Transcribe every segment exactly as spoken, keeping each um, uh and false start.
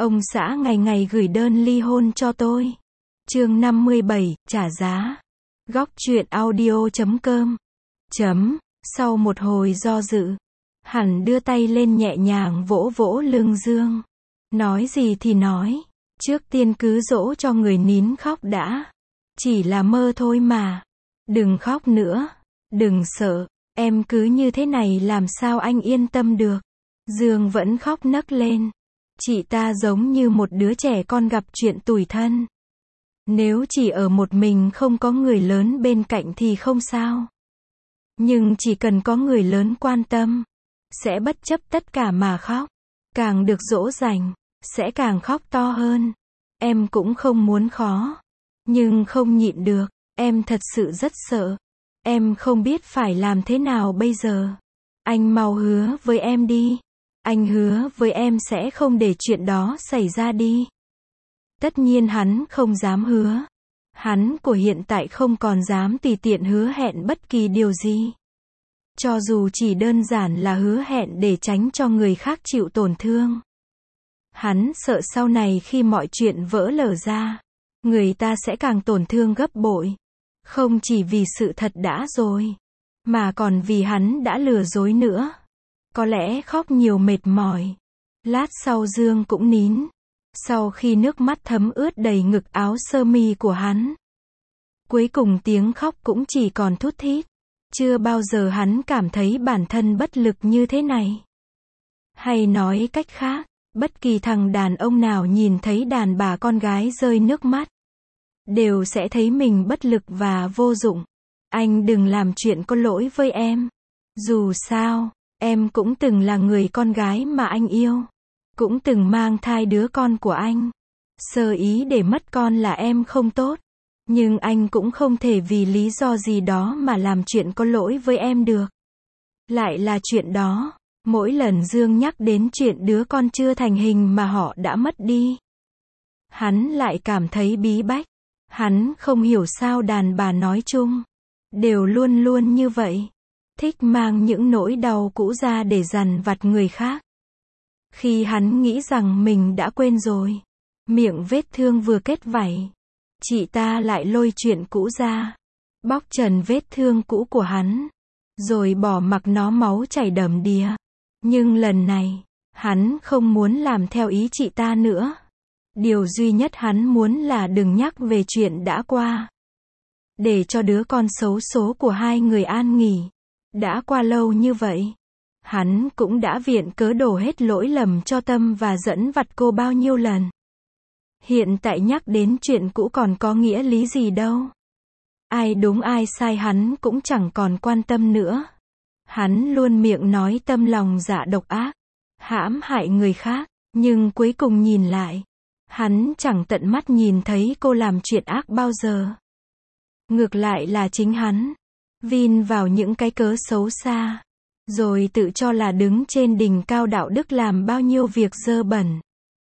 Ông xã ngày ngày gửi đơn ly hôn cho tôi. Chương năm mươi bảy, trả giá. Góc truyện audio chấm com. Chấm. Sau một hồi do dự, hắn đưa tay lên nhẹ nhàng vỗ vỗ lưng Dương. Nói gì thì nói, trước tiên cứ dỗ cho người nín khóc đã. Chỉ là mơ thôi mà. Đừng khóc nữa. Đừng sợ. Em cứ như thế này làm sao anh yên tâm được. Dương vẫn khóc nấc lên. Chị ta giống như một đứa trẻ con gặp chuyện tủi thân. Nếu chỉ ở một mình không có người lớn bên cạnh thì không sao. Nhưng chỉ cần có người lớn quan tâm, sẽ bất chấp tất cả mà khóc. Càng được dỗ dành, sẽ càng khóc to hơn. Em cũng không muốn khó, nhưng không nhịn được. Em thật sự rất sợ. Em không biết phải làm thế nào bây giờ. Anh mau hứa với em đi. Anh hứa với em sẽ không để chuyện đó xảy ra đi. Tất nhiên hắn không dám hứa. Hắn của hiện tại không còn dám tùy tiện hứa hẹn bất kỳ điều gì. Cho dù chỉ đơn giản là hứa hẹn để tránh cho người khác chịu tổn thương. Hắn sợ sau này khi mọi chuyện vỡ lở ra, người ta sẽ càng tổn thương gấp bội. Không chỉ vì sự thật đã rồi, mà còn vì hắn đã lừa dối nữa. Có lẽ khóc nhiều mệt mỏi. Lát sau Dương cũng nín. Sau khi nước mắt thấm ướt đầy ngực áo sơ mi của hắn. Cuối cùng tiếng khóc cũng chỉ còn thút thít. Chưa bao giờ hắn cảm thấy bản thân bất lực như thế này. Hay nói cách khác, bất kỳ thằng đàn ông nào nhìn thấy đàn bà con gái rơi nước mắt, đều sẽ thấy mình bất lực và vô dụng. Anh đừng làm chuyện có lỗi với em. Dù sao, em cũng từng là người con gái mà anh yêu. Cũng từng mang thai đứa con của anh. Sơ ý để mất con là em không tốt. Nhưng anh cũng không thể vì lý do gì đó mà làm chuyện có lỗi với em được. Lại là chuyện đó. Mỗi lần Dương nhắc đến chuyện đứa con chưa thành hình mà họ đã mất đi, hắn lại cảm thấy bí bách. Hắn không hiểu sao đàn bà nói chung đều luôn luôn như vậy. Thích mang những nỗi đau cũ ra để dằn vặt người khác. Khi hắn nghĩ rằng mình đã quên rồi, miệng vết thương vừa kết vảy, chị ta lại lôi chuyện cũ ra, bóc trần vết thương cũ của hắn, rồi bỏ mặc nó máu chảy đầm đìa. Nhưng lần này, hắn không muốn làm theo ý chị ta nữa. Điều duy nhất hắn muốn là đừng nhắc về chuyện đã qua. Để cho đứa con xấu số của hai người an nghỉ. Đã qua lâu như vậy, hắn cũng đã viện cớ đổ hết lỗi lầm cho Tâm và dẫn vặt cô bao nhiêu lần. Hiện tại nhắc đến chuyện cũ còn có nghĩa lý gì đâu. Ai đúng ai sai hắn cũng chẳng còn quan tâm nữa. Hắn luôn miệng nói Tâm lòng dạ độc ác, hãm hại người khác, nhưng cuối cùng nhìn lại, hắn chẳng tận mắt nhìn thấy cô làm chuyện ác bao giờ. Ngược lại là chính hắn vin vào những cái cớ xấu xa, rồi tự cho là đứng trên đỉnh cao đạo đức làm bao nhiêu việc dơ bẩn.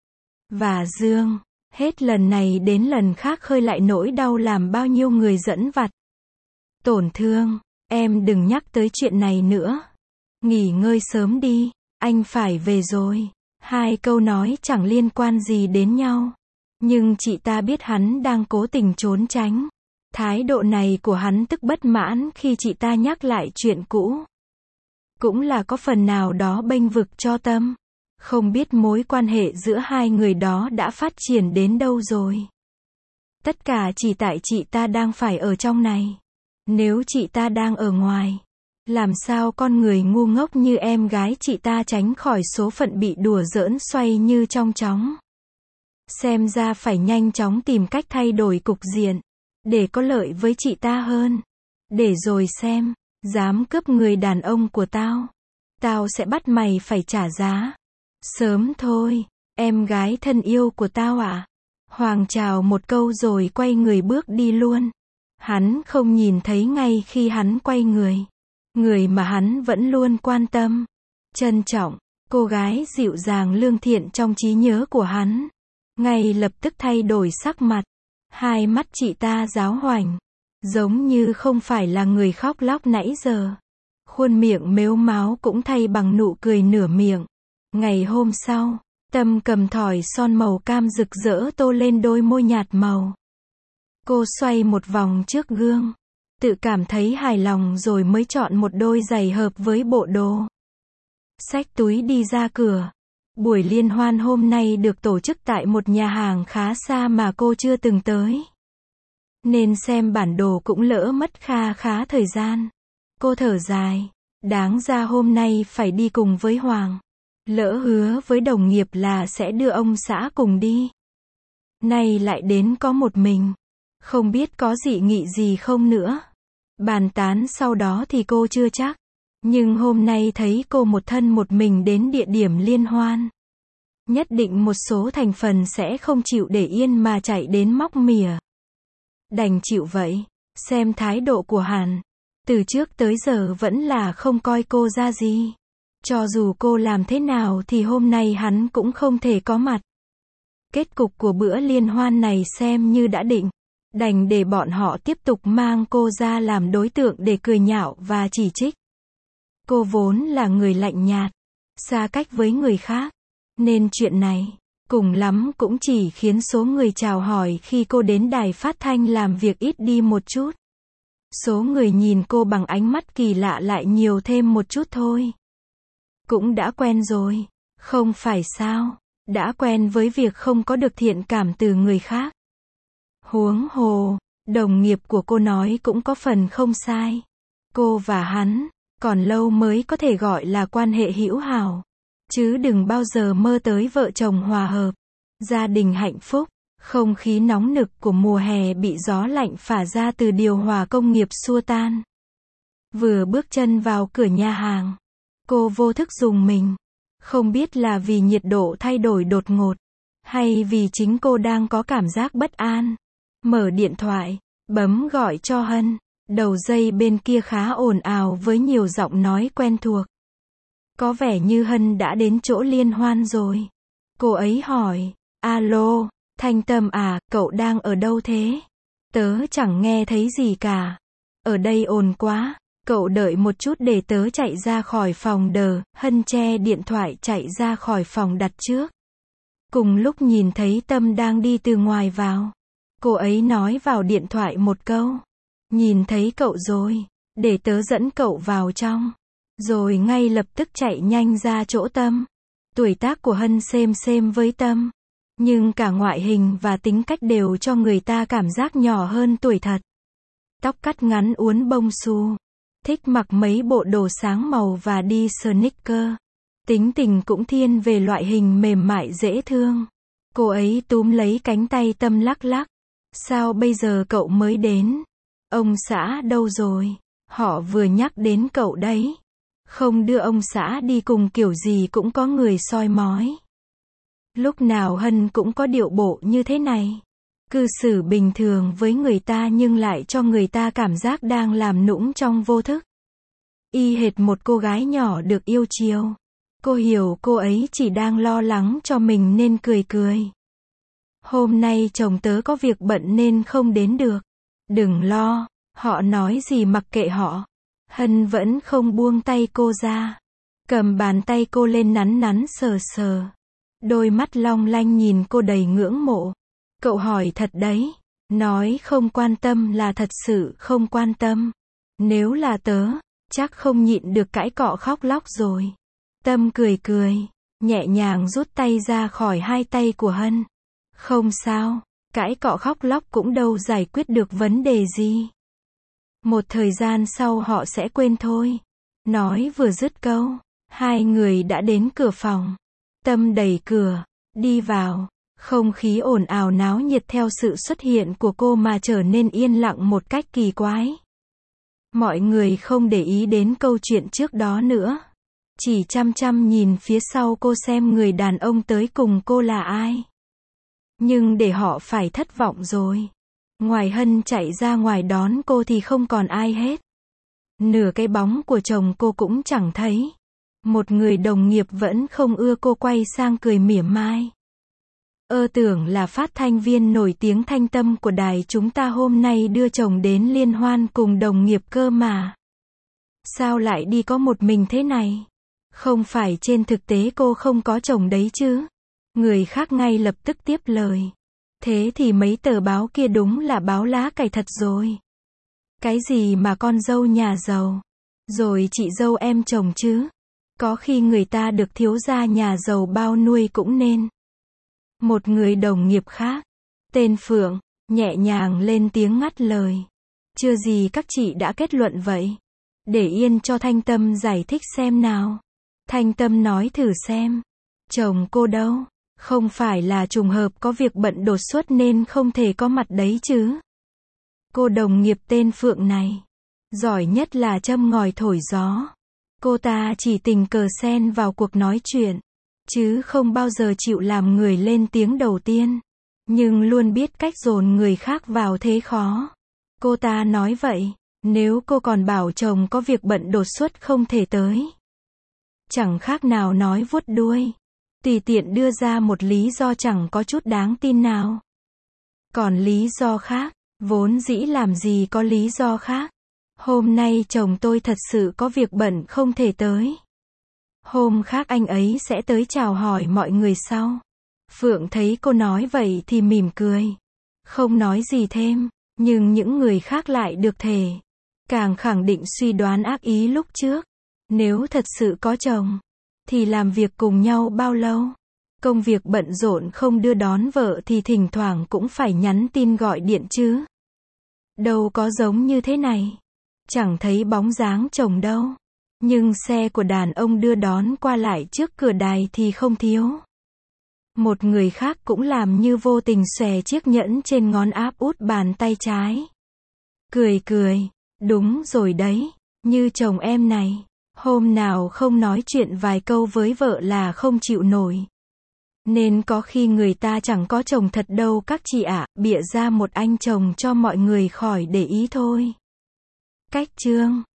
Và Dương, hết lần này đến lần khác khơi lại nỗi đau làm bao nhiêu người dẫn vặt tổn thương. Em đừng nhắc tới chuyện này nữa. Nghỉ ngơi sớm đi, anh phải về rồi. Hai câu nói chẳng liên quan gì đến nhau. Nhưng chị ta biết hắn đang cố tình trốn tránh. Thái độ này của hắn tức bất mãn khi chị ta nhắc lại chuyện cũ. Cũng là có phần nào đó bênh vực cho Tâm. Không biết mối quan hệ giữa hai người đó đã phát triển đến đâu rồi. Tất cả chỉ tại chị ta đang phải ở trong này. Nếu chị ta đang ở ngoài, làm sao con người ngu ngốc như em gái chị ta tránh khỏi số phận bị đùa giỡn xoay như trong chóng. Xem ra phải nhanh chóng tìm cách thay đổi cục diện, để có lợi với chị ta hơn. Để rồi xem, dám cướp người đàn ông của tao, tao sẽ bắt mày phải trả giá. Sớm thôi, em gái thân yêu của tao ạ. Hoàng chào một câu rồi quay người bước đi luôn. Hắn không nhìn thấy ngay khi hắn quay người. Người mà hắn vẫn luôn quan tâm, trân trọng, cô gái dịu dàng lương thiện trong trí nhớ của hắn, ngay lập tức thay đổi sắc mặt. Hai mắt chị ta giáo hoành, giống như không phải là người khóc lóc nãy giờ. Khuôn miệng mếu máo cũng thay bằng nụ cười nửa miệng. Ngày hôm sau, Tâm cầm thỏi son màu cam rực rỡ tô lên đôi môi nhạt màu. Cô xoay một vòng trước gương, tự cảm thấy hài lòng rồi mới chọn một đôi giày hợp với bộ đồ. Xách túi đi ra cửa. Buổi liên hoan hôm nay được tổ chức tại một nhà hàng khá xa mà cô chưa từng tới. Nên xem bản đồ cũng lỡ mất kha khá thời gian. Cô thở dài, đáng ra hôm nay phải đi cùng với Hoàng. Lỡ hứa với đồng nghiệp là sẽ đưa ông xã cùng đi. Nay lại đến có một mình. Không biết có dị nghị gì không nữa. Bàn tán sau đó thì cô chưa chắc. Nhưng hôm nay thấy cô một thân một mình đến địa điểm liên hoan. Nhất định một số thành phần sẽ không chịu để yên mà chạy đến móc mỉa. Đành chịu vậy. Xem thái độ của Hàn. Từ trước tới giờ vẫn là không coi cô ra gì. Cho dù cô làm thế nào thì hôm nay hắn cũng không thể có mặt. Kết cục của bữa liên hoan này xem như đã định. Đành để bọn họ tiếp tục mang cô ra làm đối tượng để cười nhạo và chỉ trích. Cô vốn là người lạnh nhạt, xa cách với người khác. Nên chuyện này, cùng lắm cũng chỉ khiến số người chào hỏi khi cô đến đài phát thanh làm việc ít đi một chút. Số người nhìn cô bằng ánh mắt kỳ lạ lại nhiều thêm một chút thôi. Cũng đã quen rồi, không phải sao, đã quen với việc không có được thiện cảm từ người khác. Huống hồ, đồng nghiệp của cô nói cũng có phần không sai. Cô và hắn, còn lâu mới có thể gọi là quan hệ hữu hảo. Chứ đừng bao giờ mơ tới vợ chồng hòa hợp, gia đình hạnh phúc. Không khí nóng nực của mùa hè bị gió lạnh phả ra từ điều hòa công nghiệp xua tan. Vừa bước chân vào cửa nhà hàng, cô vô thức rùng mình. Không biết là vì nhiệt độ thay đổi đột ngột, hay vì chính cô đang có cảm giác bất an. Mở điện thoại, bấm gọi cho Hân. Đầu dây bên kia khá ồn ào với nhiều giọng nói quen thuộc. Có vẻ như Hân đã đến chỗ liên hoan rồi. Cô ấy hỏi, alo, Thanh Tâm à, cậu đang ở đâu thế? Tớ chẳng nghe thấy gì cả. Ở đây ồn quá, cậu đợi một chút để tớ chạy ra khỏi phòng đờ. Hân che điện thoại chạy ra khỏi phòng đặt trước. Cùng lúc nhìn thấy Tâm đang đi từ ngoài vào. Cô ấy nói vào điện thoại một câu. Nhìn thấy cậu rồi, để tớ dẫn cậu vào trong. Rồi ngay lập tức chạy nhanh ra chỗ Tâm. Tuổi tác của Hân xem xem với Tâm. Nhưng cả ngoại hình và tính cách đều cho người ta cảm giác nhỏ hơn tuổi thật. Tóc cắt ngắn uốn bông xù. Thích mặc mấy bộ đồ sáng màu và đi sneaker. Tính tình cũng thiên về loại hình mềm mại dễ thương. Cô ấy túm lấy cánh tay Tâm lắc lắc. Sao bây giờ cậu mới đến? Ông xã đâu rồi? Họ vừa nhắc đến cậu đấy. Không đưa ông xã đi cùng kiểu gì cũng có người soi mói. Lúc nào Hân cũng có điệu bộ như thế này. Cư xử bình thường với người ta nhưng lại cho người ta cảm giác đang làm nũng trong vô thức. Y hệt một cô gái nhỏ được yêu chiều. Cô hiểu cô ấy chỉ đang lo lắng cho mình nên cười cười. Hôm nay chồng tớ có việc bận nên không đến được. Đừng lo, họ nói gì mặc kệ họ. Hân vẫn không buông tay cô ra. Cầm bàn tay cô lên nắn nắn sờ sờ. Đôi mắt long lanh nhìn cô đầy ngưỡng mộ. Cậu hỏi thật đấy. Nói không quan tâm là thật sự không quan tâm. Nếu là tớ, chắc không nhịn được cãi cọ khóc lóc rồi. Tâm cười cười, nhẹ nhàng rút tay ra khỏi hai tay của Hân. Không sao, cãi cọ khóc lóc cũng đâu giải quyết được vấn đề gì. Một thời gian sau họ sẽ quên thôi. Nói vừa dứt câu, hai người đã đến cửa phòng. Tâm đẩy cửa, đi vào. Không khí ồn ào náo nhiệt theo sự xuất hiện của cô mà trở nên yên lặng một cách kỳ quái. Mọi người không để ý đến câu chuyện trước đó nữa. Chỉ chăm chăm nhìn phía sau cô xem người đàn ông tới cùng cô là ai. Nhưng để họ phải thất vọng rồi. Ngoài Hân chạy ra ngoài đón cô thì không còn ai hết. Nửa cái bóng của chồng cô cũng chẳng thấy. Một người đồng nghiệp vẫn không ưa cô quay sang cười mỉa mai. Ơ tưởng là phát thanh viên nổi tiếng Thanh Tâm của đài chúng ta hôm nay đưa chồng đến liên hoan cùng đồng nghiệp cơ mà. Sao lại đi có một mình thế này? Không phải trên thực tế cô không có chồng đấy chứ? Người khác ngay lập tức tiếp lời. Thế thì mấy tờ báo kia đúng là báo lá cải thật rồi. Cái gì mà con dâu nhà giàu, rồi chị dâu em chồng chứ. Có khi người ta được thiếu gia nhà giàu bao nuôi cũng nên. Một người đồng nghiệp khác, tên Phượng, nhẹ nhàng lên tiếng ngắt lời. Chưa gì các chị đã kết luận vậy. Để yên cho Thanh Tâm giải thích xem nào. Thanh Tâm nói thử xem. Chồng cô đâu? Không phải là trùng hợp có việc bận đột xuất nên không thể có mặt đấy chứ. Cô đồng nghiệp tên Phượng này, giỏi nhất là châm ngòi thổi gió. Cô ta chỉ tình cờ xen vào cuộc nói chuyện, chứ không bao giờ chịu làm người lên tiếng đầu tiên. Nhưng luôn biết cách dồn người khác vào thế khó. Cô ta nói vậy, nếu cô còn bảo chồng có việc bận đột xuất không thể tới. Chẳng khác nào nói vuốt đuôi. Tùy tiện đưa ra một lý do chẳng có chút đáng tin nào. Còn lý do khác, vốn dĩ làm gì có lý do khác. Hôm nay chồng tôi thật sự có việc bận không thể tới. Hôm khác anh ấy sẽ tới chào hỏi mọi người sau. Phượng thấy cô nói vậy thì mỉm cười. Không nói gì thêm, nhưng những người khác lại được thể. Càng khẳng định suy đoán ác ý lúc trước. Nếu thật sự có chồng, thì làm việc cùng nhau bao lâu? Công việc bận rộn không đưa đón vợ thì thỉnh thoảng cũng phải nhắn tin gọi điện chứ. Đâu có giống như thế này. Chẳng thấy bóng dáng chồng đâu. Nhưng xe của đàn ông đưa đón qua lại trước cửa đài thì không thiếu. Một người khác cũng làm như vô tình xòe chiếc nhẫn trên ngón áp út bàn tay trái. Cười cười, đúng rồi đấy, như chồng em này. Hôm nào không nói chuyện vài câu với vợ là không chịu nổi. Nên có khi người ta chẳng có chồng thật đâu các chị ạ, bịa ra một anh chồng cho mọi người khỏi để ý thôi. Cách chương